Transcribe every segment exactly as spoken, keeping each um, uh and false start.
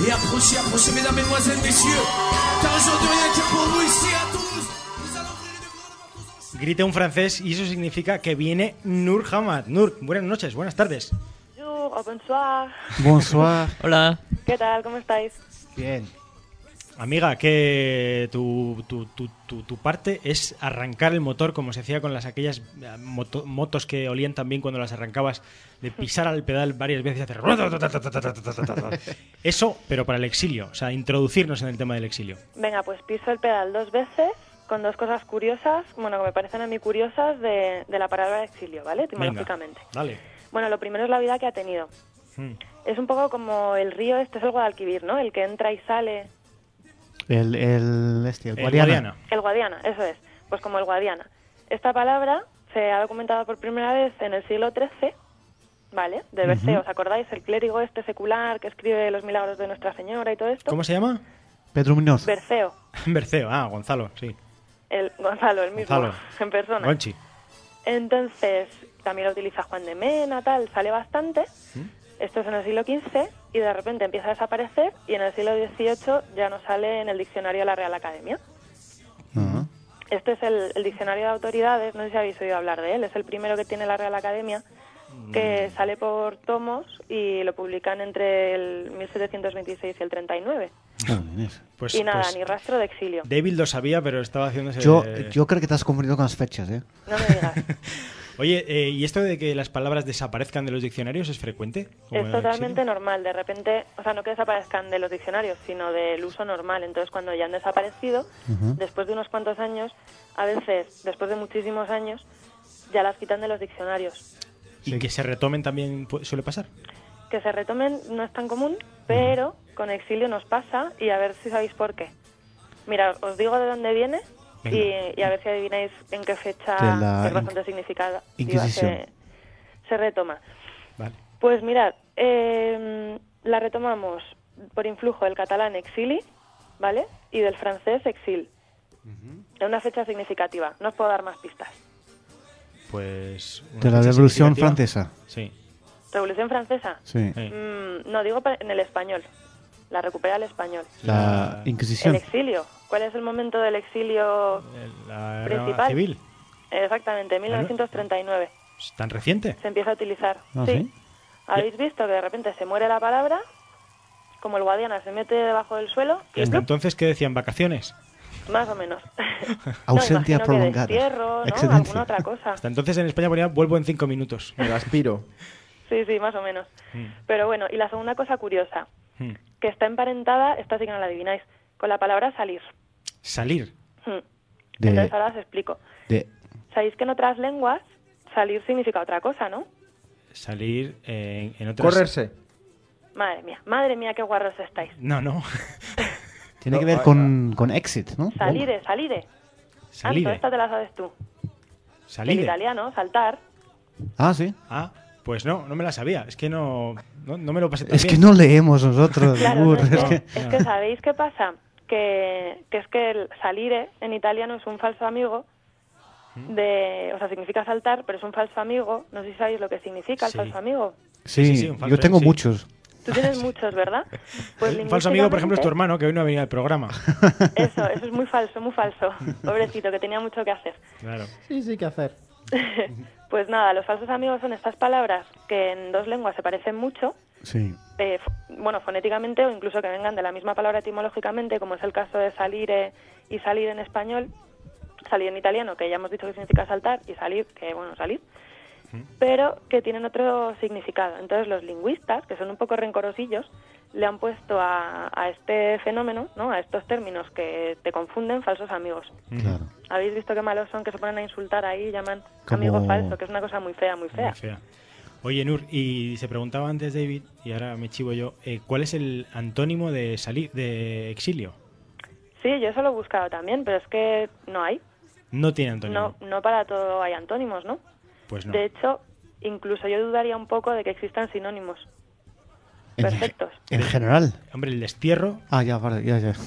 Et approchez, approchez, mesdames, mesdemoiselles, messieurs, car aujourd'hui rien que pour vous ici à Toulouse, nous allons ouvrir une grande porte aux enchères. Grita un francés y eso significa que viene Nur Hamad. Nur, buenas noches, buenas tardes. Bonjour o bonsoir. Bonsoir. Hola. ¿Qué tal? ¿Cómo estáis? Bien. Amiga, que tu, tu, tu, tu, tu parte es arrancar el motor como se hacía con las aquellas moto, motos que olían tan bien cuando las arrancabas, de pisar al pedal varias veces y hacer... Eso, pero para el exilio, o sea, introducirnos en el tema del exilio. Venga, pues piso el pedal dos veces con dos cosas curiosas, bueno, que me parecen a mí curiosas de, de la palabra exilio, ¿vale? Etimológicamente. Venga, dale. Bueno, lo primero es la vida que ha tenido. Hmm. Es un poco como el río, este es el Guadalquivir, ¿no? El que entra y sale... El, el, este, el, El Guadiana. Guadiana. El Guadiana, eso es. Pues como el Guadiana. Esta palabra se ha documentado por primera vez en el siglo trece, ¿vale? De Berceo, Ujú. ¿os acordáis? El clérigo este secular que escribe los milagros de Nuestra Señora y todo esto. ¿Cómo se llama? Pedro Muñoz. Berceo. Berceo, ah, Gonzalo, sí. El Gonzalo, el mismo, Gonzalo. en persona. Gonchi. Entonces, también lo utiliza Juan de Mena, tal, sale bastante. Esto es en el siglo quince y de repente empieza a desaparecer y en el siglo dieciocho ya no sale en el diccionario de la Real Academia. Ajá. Este es el, el diccionario de autoridades, no sé si habéis oído hablar de él, es el primero que tiene la Real Academia, que sale por tomos y lo publican entre el mil setecientos veintiséis y el treinta y nueve. Ah, bien eso. Pues, y nada, pues, ni rastro de exilio. David lo sabía, pero estaba haciéndose... Yo, yo creo que te has confundido con las fechas, ¿eh? No me digas. Oye, eh, ¿y esto de que las palabras desaparezcan de los diccionarios es frecuente? Como Es en el totalmente exilio. normal, de repente, o sea, no que desaparezcan de los diccionarios, sino del uso normal. Entonces, cuando ya han desaparecido, Ujú. después de unos cuantos años, a veces, después de muchísimos años, ya las quitan de los diccionarios. ¿Y que se retomen también pu- suele pasar? Que se retomen no es tan común, pero con exilio nos pasa y a ver si sabéis por qué. Mira, os digo de dónde viene y, y a ver si adivináis en qué fecha De la es bastante significativa Inquisición. se, se retoma. Vale. Pues mirad, eh, la retomamos por influjo del catalán exili, ¿vale? Y del francés exil. Es una fecha significativa, no os puedo dar más pistas. Pues... una De la fecha Revolución significativa. Francesa. Sí. ¿Revolución Francesa? Sí. Sí. Mm, no, digo pa- en el español. La recupera el español. La El Inquisición. exilio. ¿Cuál es el momento del exilio La guerra principal? civil. Exactamente, mil novecientos treinta y nueve. ¿Es tan reciente? Se empieza a utilizar. ¿Ah, sí? ¿Habéis visto que de repente se muere la palabra? Como el Guadiana se mete debajo del suelo y ¿Hasta ¡plup! entonces qué decían? ¿Vacaciones? Más o menos. Ausencia no, imagino prolongada. Que destierro, ¿no? Excedencia. Alguna otra cosa. Hasta entonces en España ponía vuelvo en cinco minutos. Me aspiro. Sí, sí, más o menos. Mm. Pero bueno, y la segunda cosa curiosa, Mm. que está emparentada, esta sí que no la adivináis, con la palabra salir. Salir. Hmm. De- Entonces ahora os explico. De, Sabéis que en otras lenguas salir significa otra cosa, ¿no? Salir eh, en otras... Correrse. Madre mía, madre mía, qué guarros estáis. No, no. tiene que No, ver ah, con, con exit, ¿no? Salire, salire. Salir. Anto, esta te la sabes tú. En Salir. italiano, saltar. Ah, sí. Ah, pues no, no me la sabía. Es que no, no, no me lo pasé tan Es bien. que no leemos nosotros. Claro, Gur, no, es, es que, que- es que ¿sabéis qué pasa? Que, que es que el salire en italiano es un falso amigo de... O sea, significa saltar, pero es un falso amigo. No sé si sabéis lo que significa el Sí. falso amigo. Sí, sí, sí, un falso, yo tengo sí. muchos. Tú tienes muchos, ¿verdad? Pues Un falso amigo, por ejemplo, es tu lingüísticamente- hermano, que hoy no ha venido al programa. Eso, eso es muy falso, muy falso. Pobrecito, que tenía mucho que hacer. Claro. Sí, sí, que hacer. Pues nada, los falsos amigos son estas palabras que en dos lenguas se parecen mucho, Sí. eh, fo- bueno, fonéticamente o incluso que vengan de la misma palabra etimológicamente, como es el caso de salire y salir en español, salir en italiano, que ya hemos dicho que significa saltar, y salir, que bueno, salir, pero que tienen otro significado. Entonces los lingüistas, que son un poco rencorosillos, le han puesto a, a este fenómeno, ¿no? A estos términos que te confunden, falsos amigos. Claro. ¿Habéis visto qué malos son que se ponen a insultar ahí y llaman Como- amigo falso? Que es una cosa muy fea, muy fea. Muy fea. Oye, Nur, y se preguntaba antes David, y ahora me chivo yo, eh, ¿cuál es el antónimo de salir, de exilio? Sí, yo eso lo he buscado también, pero es que no hay. No tiene antónimo. No, no para todo hay antónimos, ¿no? Pues no. De hecho, incluso yo dudaría un poco de que existan sinónimos En- perfectos. En general. Hombre, el destierro, Ah, ya, vale, ya, ya.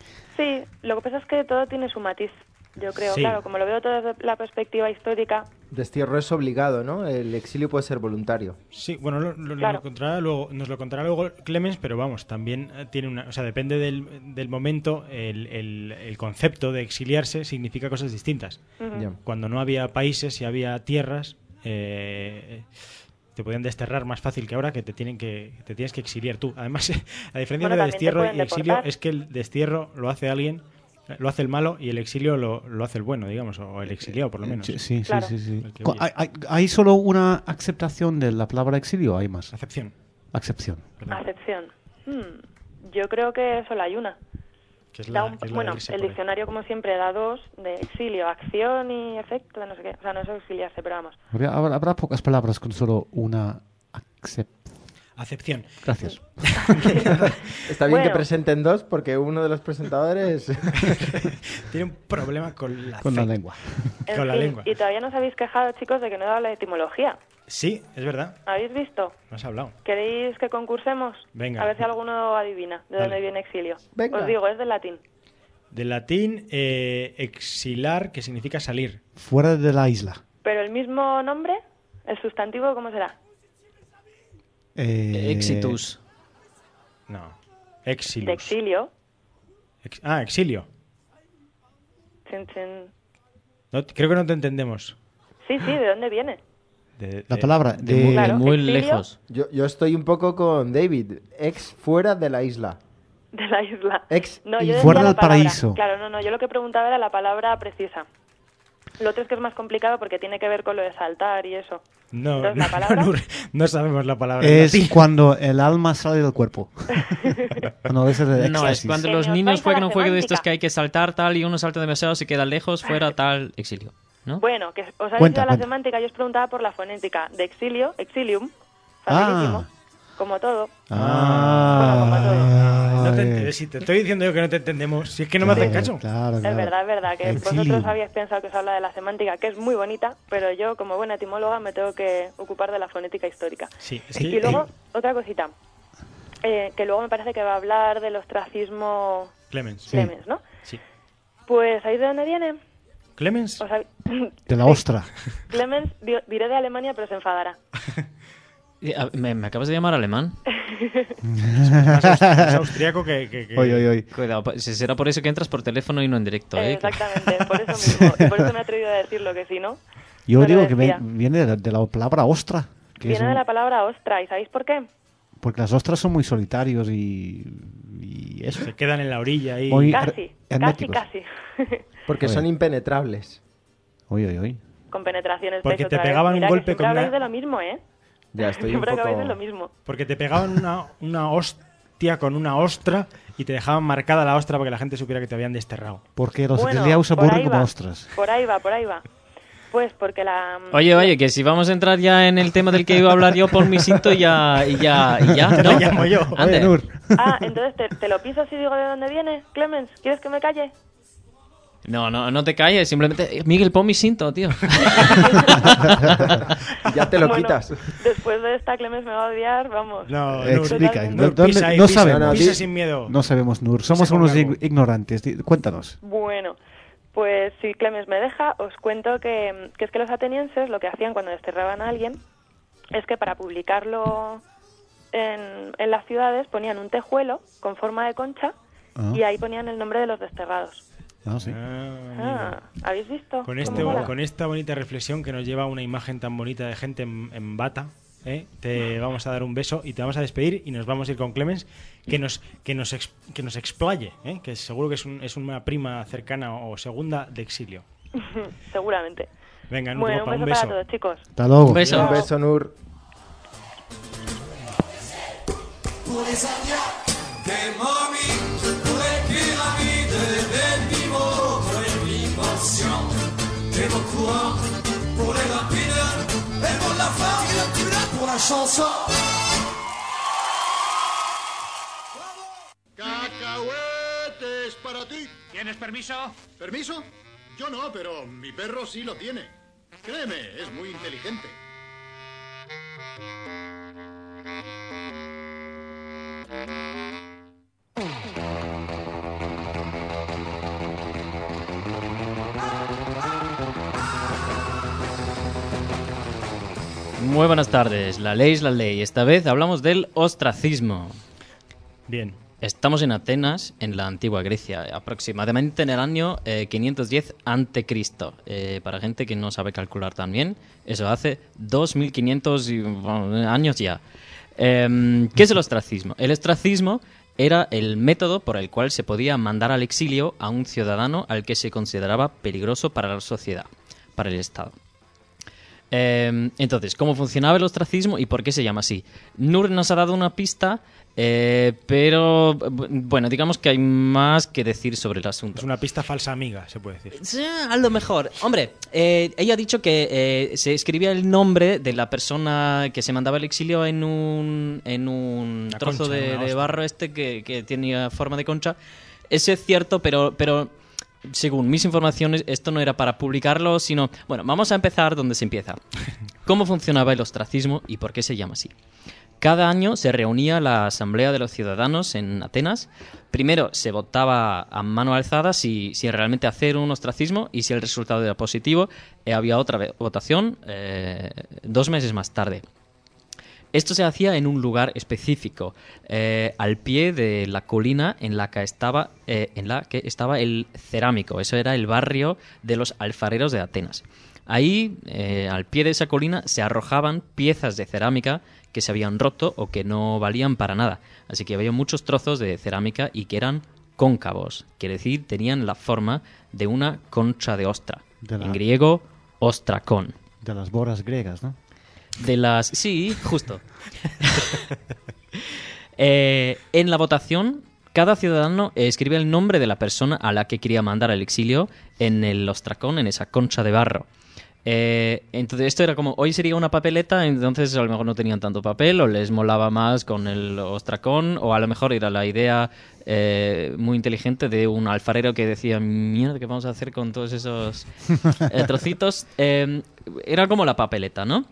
Sí, lo que pasa es que todo tiene su matiz, yo creo. Sí. Claro, como lo veo todo desde la perspectiva histórica, Destierro es obligado, ¿no? El exilio puede ser voluntario. Sí, bueno, lo- lo- Claro. lo contará luego, nos lo contará luego Clemens, pero vamos, también eh, tiene una... O sea, depende del, del momento, el, el- el concepto de exiliarse significa cosas distintas. Ujú. Ya. Cuando no había países y había tierras, eh, te podían desterrar más fácil que ahora, que te tienen que te tienes que exiliar tú. Además, la diferencia Bueno, de también te destierro pueden y exilio deportar. es que el destierro lo hace alguien, lo hace el malo, y el exilio lo, lo hace el bueno, digamos, o el exiliado, por lo menos. Sí, sí, Claro. sí, sí. El que Co- huye. ¿Hay, hay, hay solo una aceptación de la palabra exilio o hay más? Acepción. Acepción. perdón, Acepción. Hmm, Yo creo que solo hay una. que es Da la- un- que es la bueno, de irse el por ahí. diccionario, como siempre, da dos, de exilio, acción y efecto, de no sé qué. O sea, no es exiliarse, pero vamos. Habrá, habrá- habrá pocas palabras con solo una acepción. Acepción. Gracias. Está bien que Bueno. presenten dos porque uno de los presentadores... Tiene un problema con la, Con la C. lengua. En Con la fin, lengua. Y todavía no os habéis quejado, chicos, de que no he dado la etimología. Sí, es verdad. ¿Habéis visto? No has hablado. ¿Queréis que concursemos? Venga. A ver si alguno adivina de Dale. dónde viene exilio. Venga. Os digo, es del latín. Del latín, eh, exilar, que significa salir. Fuera de la isla. Pero el mismo nombre, el sustantivo, ¿cómo será? Eh, Exitus. No. De Exilus. exilio. Ex- ah, exilio. Chin, chin. No, creo que no te entendemos. Sí, sí, ¿de dónde viene? De- La de- palabra De de... muy, Claro, muy exilio. lejos. Yo, yo estoy un poco con David. Ex fuera de la isla. De la isla. Ex No, y yo decía fuera la del palabra. paraíso. Claro, no, no, yo lo que preguntaba era la palabra precisa. Lo otro es que es más complicado porque tiene que ver con lo de saltar y eso. No, Entonces, no, ¿la palabra? no, no sabemos la palabra. en Es latín. cuando el alma sale del cuerpo. Cuando ves el No, es éxtasis. cuando Que los nos niños vais a la juegan un juego de estos semántica. que hay que saltar tal y uno salta demasiado, se queda lejos, fuera tal, exilio. ¿No? Bueno, que os habéis Cuenta, ido a la cuenta. semántica, yo os preguntaba por la fonética. De exilio, exilium, Ah. facilísimo, como todo. Ah, No te eh, ent- si te estoy diciendo yo que no te entendemos, si es que no me hacen caso. Claro, Es claro. verdad, es verdad, que Exilium. vosotros habíais pensado que os habla de la semántica, que es muy bonita, pero yo, como buena etimóloga, me tengo que ocupar de la fonética histórica. Sí, es que- Y luego, otra cosita, eh, que luego me parece que va a hablar del ostracismo Clemens. Clemens, ¿no? Sí. Pues, ¿sabéis de dónde viene? Clemens. O sea, De la ostra. Clemens, di- diré de Alemania, pero se enfadará. Eh, a- ¿Me, me acabas de llamar alemán? Más, aus- más austriaco que. que- que- Oye, oye, oye. Cuidado, pa- se- será por eso que entras por teléfono y no en directo, Eh, ¿eh? exactamente, por eso mismo. Y por eso me he atrevido a decirlo, que si no... Yo no lo digo que decía. ve- viene de, de la palabra ostra. Que es Viene de un- la palabra ostra, ¿y sabéis por qué? Porque las ostras son muy solitarios y, y eso. Se quedan en la orilla ahí. Muy- Casi, casi, herméticos. casi. Porque Oye. son impenetrables. Oye, oye, oye. Con penetraciones. Porque ¿veis? te Otra vez. pegaban un Mira que golpe siempre con habláis una- de lo mismo, ¿eh? Ya estoy un Siempre poco... acabáis de lo mismo. Porque te pegaban una, una hostia con una ostra y te dejaban marcada la ostra para que la gente supiera que te habían desterrado. Porque los Bueno, exiliados se por aburren ahí como va. ostras. Por ahí va, por ahí va. Pues porque la... Oye, oye, que si vamos a entrar ya en el tema del que iba a hablar yo por mi cinto ya, y ya, y ya, Te ¿no? lo llamo yo. Ande. Oye, Nur. Ah, entonces te, te lo piso si digo de dónde viene, Clemens. ¿Quieres que me calle? No, no, no te calles, simplemente... eh, Miguel, pon mi cinto, tío. Y ya te lo Bueno, quitas. Después de esta, Clemens me va a odiar, vamos. No, Eh, Nur, explica. Nur, ¿Dó- ¿Dónde? pisa ahí, no pisa, sabemos. no, pisa di- sin miedo. No sabemos, Nur. Somos con unos algo. ig- ignorantes. Di- Cuéntanos. Bueno, pues si Clemens me deja, os cuento que, que es que los atenienses lo que hacían cuando desterraban a alguien es que para publicarlo en, en las ciudades ponían un tejuelo con forma de concha Ah. y ahí ponían el nombre de los desterrados. Ah, sí. Ah, Ah, amigo. ¿habéis visto? Con, cómo este, mola? con esta bonita reflexión que nos lleva a una imagen tan bonita de gente en, en bata, ¿eh? Te vamos a dar un beso y te vamos a despedir y nos vamos a ir con Clemens que nos que nos ex- que nos explaye, ¿eh? Que seguro que es, un- es una prima cercana o segunda de exilio. Seguramente. Venga, Nur, Bueno, guapa, un beso para todos, chicos. Hasta luego. Un beso. Un beso, Nur. Pour les Indiens, des momies, pour les pyramides, des niveaux de dimension, des mots courants, pour les rapides, et pour la farine, tu l'as pour la chanson. Cacahuetes para ti. ¿Tienes permiso? ¿Permiso? Yo no, pero mi perro sí lo tiene. Créeme, es muy inteligente. Muy buenas tardes. La ley es la ley. Esta vez hablamos del ostracismo. Bien. Estamos en Atenas, en la antigua Grecia, aproximadamente en el año eh, quinientos diez ante Cristo. Eh, para gente que no sabe calcular tan bien, eso hace dos mil quinientos y, bueno, años ya. Eh, ¿Qué es el ostracismo? El ostracismo era el método por el cual se podía mandar al exilio a un ciudadano al que se consideraba peligroso para la sociedad, para el Estado. Eh, entonces, ¿cómo funcionaba el ostracismo y por qué se llama así? Nur nos ha dado una pista, eh, pero bueno, digamos que hay más que decir sobre el asunto. Es una pista falsa amiga, se puede decir. Sí, a lo mejor. Hombre, eh, ella ha dicho que eh, se escribía el nombre de la persona que se mandaba al exilio en un, en un Una trozo concha, de, una de hostia. barro este que, que tenía forma de concha. Eso es cierto, pero... pero según mis informaciones, esto no era para publicarlo, sino... Bueno, vamos a empezar donde se empieza. ¿Cómo funcionaba el ostracismo y por qué se llama así? Cada año se reunía la Asamblea de los Ciudadanos en Atenas. Primero se votaba a mano alzada si, si realmente hacer un ostracismo y si el resultado era positivo, eh, había otra ve- votación eh, dos meses más tarde. Esto se hacía en un lugar específico, eh, al pie de la colina en la que estaba, eh, en la que estaba el Cerámico. Eso era el barrio de los alfareros de Atenas. Ahí, eh, al pie de esa colina, se arrojaban piezas de cerámica que se habían roto o que no valían para nada. Así que había muchos trozos de cerámica y que eran cóncavos, quiere decir, tenían la forma de una concha de ostra. De la- En griego, ostracón. De las boras griegas, ¿no? De las... Sí, justo. Eh, en la votación, cada ciudadano eh, escribe el nombre de la persona a la que quería mandar al exilio en el ostracón, en esa concha de barro. Eh, entonces esto era como, hoy sería una papeleta, entonces a lo mejor no tenían tanto papel o les molaba más con el ostracón, o a lo mejor era la idea eh, muy inteligente de un alfarero que decía, mierda, ¿qué vamos a hacer con todos esos eh, trocitos? Eh, era como la papeleta, ¿no?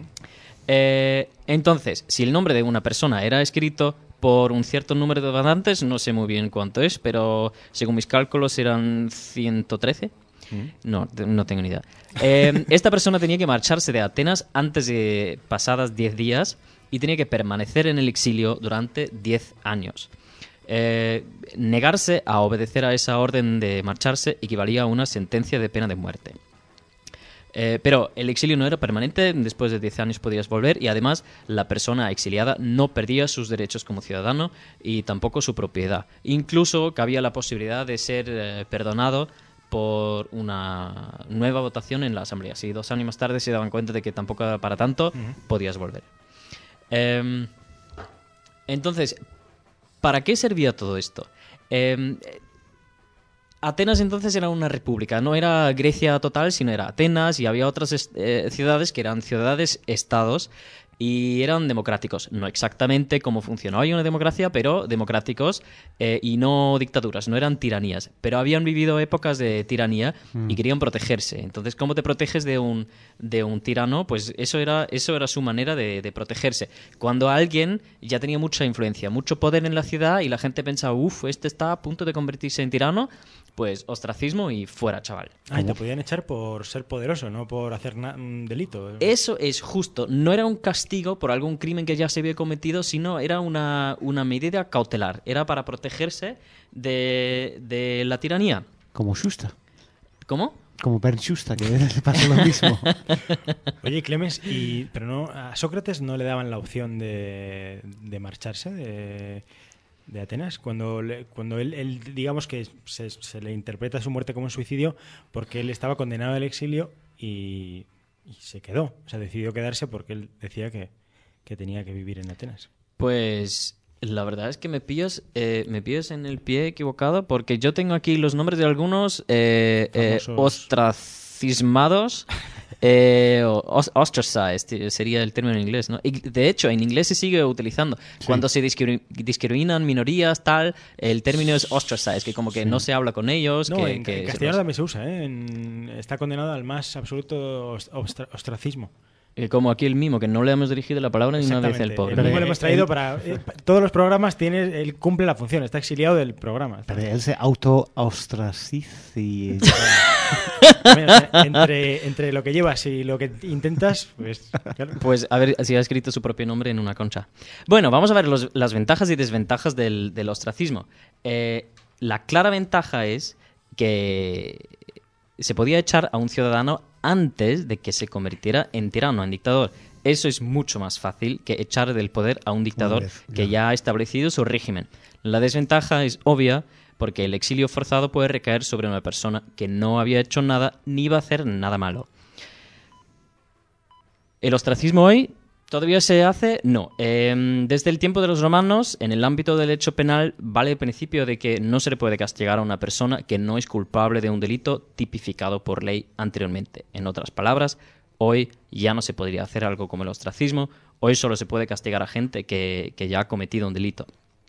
Eh, entonces, si el nombre de una persona era escrito por un cierto número de votantes, no sé muy bien cuánto es, pero según mis cálculos eran ciento trece. No, te- no tengo ni idea. Eh, esta persona tenía que marcharse de Atenas antes de pasadas diez días y tenía que permanecer en el exilio durante diez años. Eh, negarse a obedecer a esa orden de marcharse equivalía a una sentencia de pena de muerte. Eh, pero el exilio no era permanente, después de diez años podías volver y además la persona exiliada no perdía sus derechos como ciudadano y tampoco su propiedad. Incluso cabía la posibilidad de ser eh, perdonado por una nueva votación en la asamblea. Si dos años más tarde se daban cuenta de que tampoco era para tanto, podías volver. Eh, entonces, ¿para qué servía todo esto? Eh, Atenas entonces era una república, no era Grecia total, sino era Atenas y había otras eh, ciudades que eran ciudades-estados y eran democráticos. No exactamente como funcionaba una democracia, pero democráticos eh, y no dictaduras, no eran tiranías. Pero habían vivido épocas de tiranía y querían protegerse. Entonces, ¿cómo te proteges de un, de un tirano? Pues eso era, eso era su manera de, de protegerse. Cuando alguien ya tenía mucha influencia, mucho poder en la ciudad y la gente pensaba, uff, este está a punto de convertirse en tirano, pues ostracismo y fuera, chaval. Ay, te podían echar por ser poderoso, no por hacer na- un delito. Eso es justo. No era un castigo por algún crimen que ya se había cometido, sino era una, una medida cautelar. Era para protegerse de, de la tiranía. Como Schuster. ¿Cómo? Como Bernd Schuster, que le pasa lo mismo. Oye, Clemens, y, pero no, a Sócrates no le daban la opción de, de marcharse de, de Atenas cuando, le- cuando él, él, digamos que se, se le interpreta su muerte como un suicidio porque él estaba condenado al exilio y, y se quedó. O sea, decidió quedarse porque él decía que, que tenía que vivir en Atenas. Pues la verdad es que me pillas, eh, me pillas en el pie equivocado porque yo tengo aquí los nombres de algunos eh, eh, Famosos. ostracismados. Eh, o- os- ostracized sería el término en inglés, ¿no? Y de hecho, en inglés se sigue utilizando. Cuando se discri- discriminan minorías, tal, el término es ostracized, que como que no se habla con ellos. No, que, en, que en se castellano los- también se usa, ¿eh? En- está condenado al más absoluto os- ostra- ostracismo. eh, como aquí el mimo, que no le hemos dirigido la palabra ni una vez el Exactamente. pobre. El mismo Pero, le hemos eh, traído él- para... eh, pa- todos los programas tiene, él cumple la función, está exiliado del programa. Pero él se auto-ostraciza. Mira, entre, entre lo que llevas y lo que intentas, pues... Claro. Pues a ver si ha escrito su propio nombre en una concha. Bueno, vamos a ver los- las ventajas y desventajas del, del ostracismo. Eh, la clara ventaja es que se podía echar a un ciudadano antes de que se convirtiera en tirano, en dictador. Eso es mucho más fácil que echar del poder a un dictador vez, que ya ha establecido su régimen. La desventaja es obvia porque el exilio forzado puede recaer sobre una persona que no había hecho nada ni iba a hacer nada malo. ¿El ostracismo hoy todavía se hace? No. Eh, desde el tiempo de los romanos, en el ámbito del hecho penal, vale el principio de que no se le puede castigar a una persona que no es culpable de un delito tipificado por ley anteriormente. En otras palabras, hoy ya no se podría hacer algo como el ostracismo. Hoy solo se puede castigar a gente que, que ya ha cometido un delito.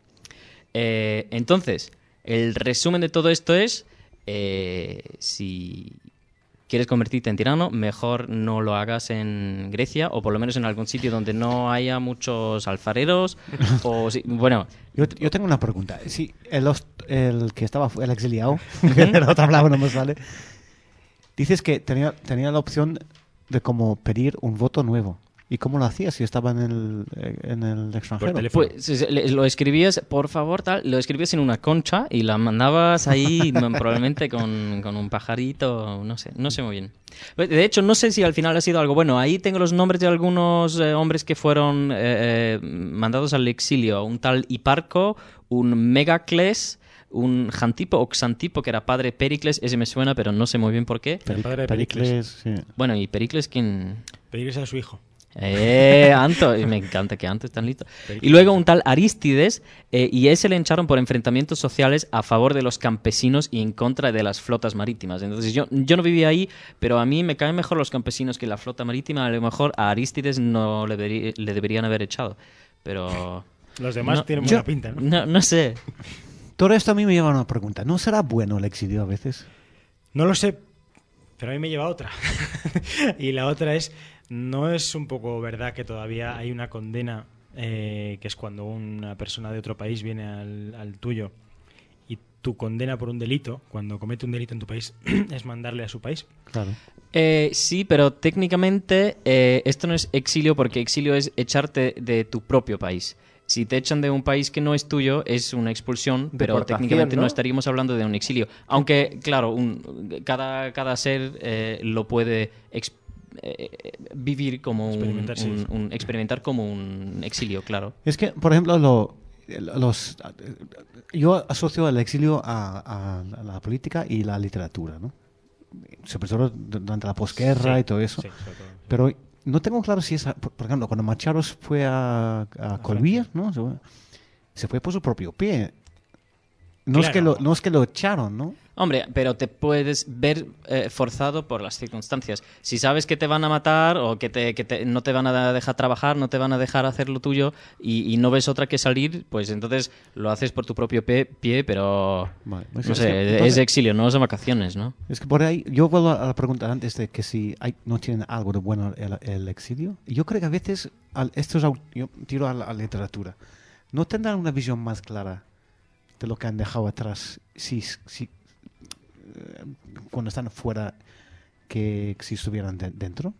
Eh, entonces, el resumen de todo esto es, eh, si quieres convertirte en tirano, mejor no lo hagas en Grecia o por lo menos en algún sitio donde no haya muchos alfareros o si- bueno, Yo, yo tengo una pregunta. Si el, host- el que estaba, fu- el exiliado, que el otro hablaba no me sale, dices que tenía, tenía la opción de como pedir un voto nuevo. ¿Y cómo lo hacías si estaba en el, eh, en el extranjero? teléfono. pues se- se- le- lo escribías, por favor, tal, lo escribías en una concha y la mandabas ahí mm, probablemente con, con un pajarito, no sé, no sé muy bien. Pues, de hecho, no sé si al final ha sido algo bueno. Ahí tengo los nombres de algunos eh, hombres que fueron eh, eh, mandados al exilio. Un tal Hiparco, un Megacles, un Jantipo o Xantipo, que era padre de Pericles, ese me suena, pero no sé muy bien por qué. Peri- El padre de Pericles, sí. Bueno, y Pericles, ¿quién...? Pedirles a su hijo. Eh, Anto, y me encanta que Anto es tan listo. Y luego un tal Arístides, eh, y ese le echaron por enfrentamientos sociales a favor de los campesinos y en contra de las flotas marítimas. Entonces yo, yo no vivía ahí, pero a mí me caen mejor los campesinos que la flota marítima. A lo mejor a Arístides no le, deberi- le deberían haber echado. Pero... Los demás No, tienen yo- buena pinta, ¿no? No, no sé. Todo esto a mí me lleva a una pregunta. ¿No será bueno el exilio a veces? No lo sé, pero a mí me lleva otra. Y la otra es, ¿no es un poco verdad que todavía hay una condena, eh, que es cuando una persona de otro país viene al, al tuyo y tu condena por un delito, cuando comete un delito en tu país, es mandarle a su país? Claro. Eh, sí, pero técnicamente eh, esto no es exilio porque exilio es echarte de tu propio país. Si te echan de un país que no es tuyo, es una expulsión, pero Deportación, técnicamente no ¿no? estaríamos hablando de un exilio. Aunque, claro, un- cada, cada ser eh, lo puede ex- eh, vivir como un, Experimentar, sí, un- sí. un- experimentar como un exilio, claro. Es que, por ejemplo, lo, los, yo asocio el exilio a, a la política y la literatura, ¿no? Sobre todo durante la posguerra Sí, y todo eso. sí, sobre todo. Pero no tengo claro si es, a- por, por ejemplo, cuando Macharos fue a, a Colbía, ¿no? Se fue- Se fue por su propio pie. No, es que Claro. lo, no es que lo echaron, ¿no? Hombre, pero te puedes ver eh, forzado por las circunstancias. Si sabes que te van a matar o que, te, que te- no te van a dejar trabajar, no te van a dejar hacer lo tuyo y, y no ves otra que salir, pues entonces lo haces por tu propio pie, pie pero Vale, no es que- sé, entonces- es exilio, no son vacaciones, ¿no? Es que por ahí, yo vuelvo a la pregunta antes de que si hay, no tienen algo de bueno el, el exilio. Yo creo que a veces, al, estos, au- yo tiro a la, a la literatura, no tendrán una visión más clara de lo que han dejado atrás si, si, eh, cuando están fuera que si estuvieran de- dentro.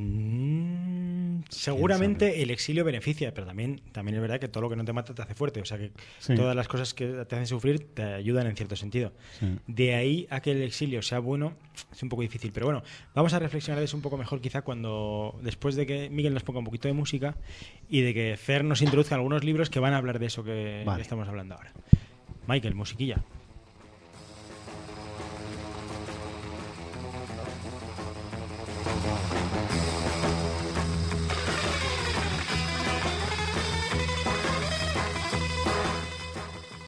Mm, seguramente el exilio beneficia, pero también, también es verdad que todo lo que no te mata te hace fuerte. O sea que Sí. todas las cosas que te hacen sufrir te ayudan en cierto sentido. Sí. De ahí a que el exilio sea bueno es un poco difícil. Pero bueno, vamos a reflexionar de eso un poco mejor quizá cuando, después de que Miguel nos ponga un poquito de música y de que Fer nos introduzca algunos libros que van a hablar de eso que Vale. estamos hablando ahora. Michael, musiquilla.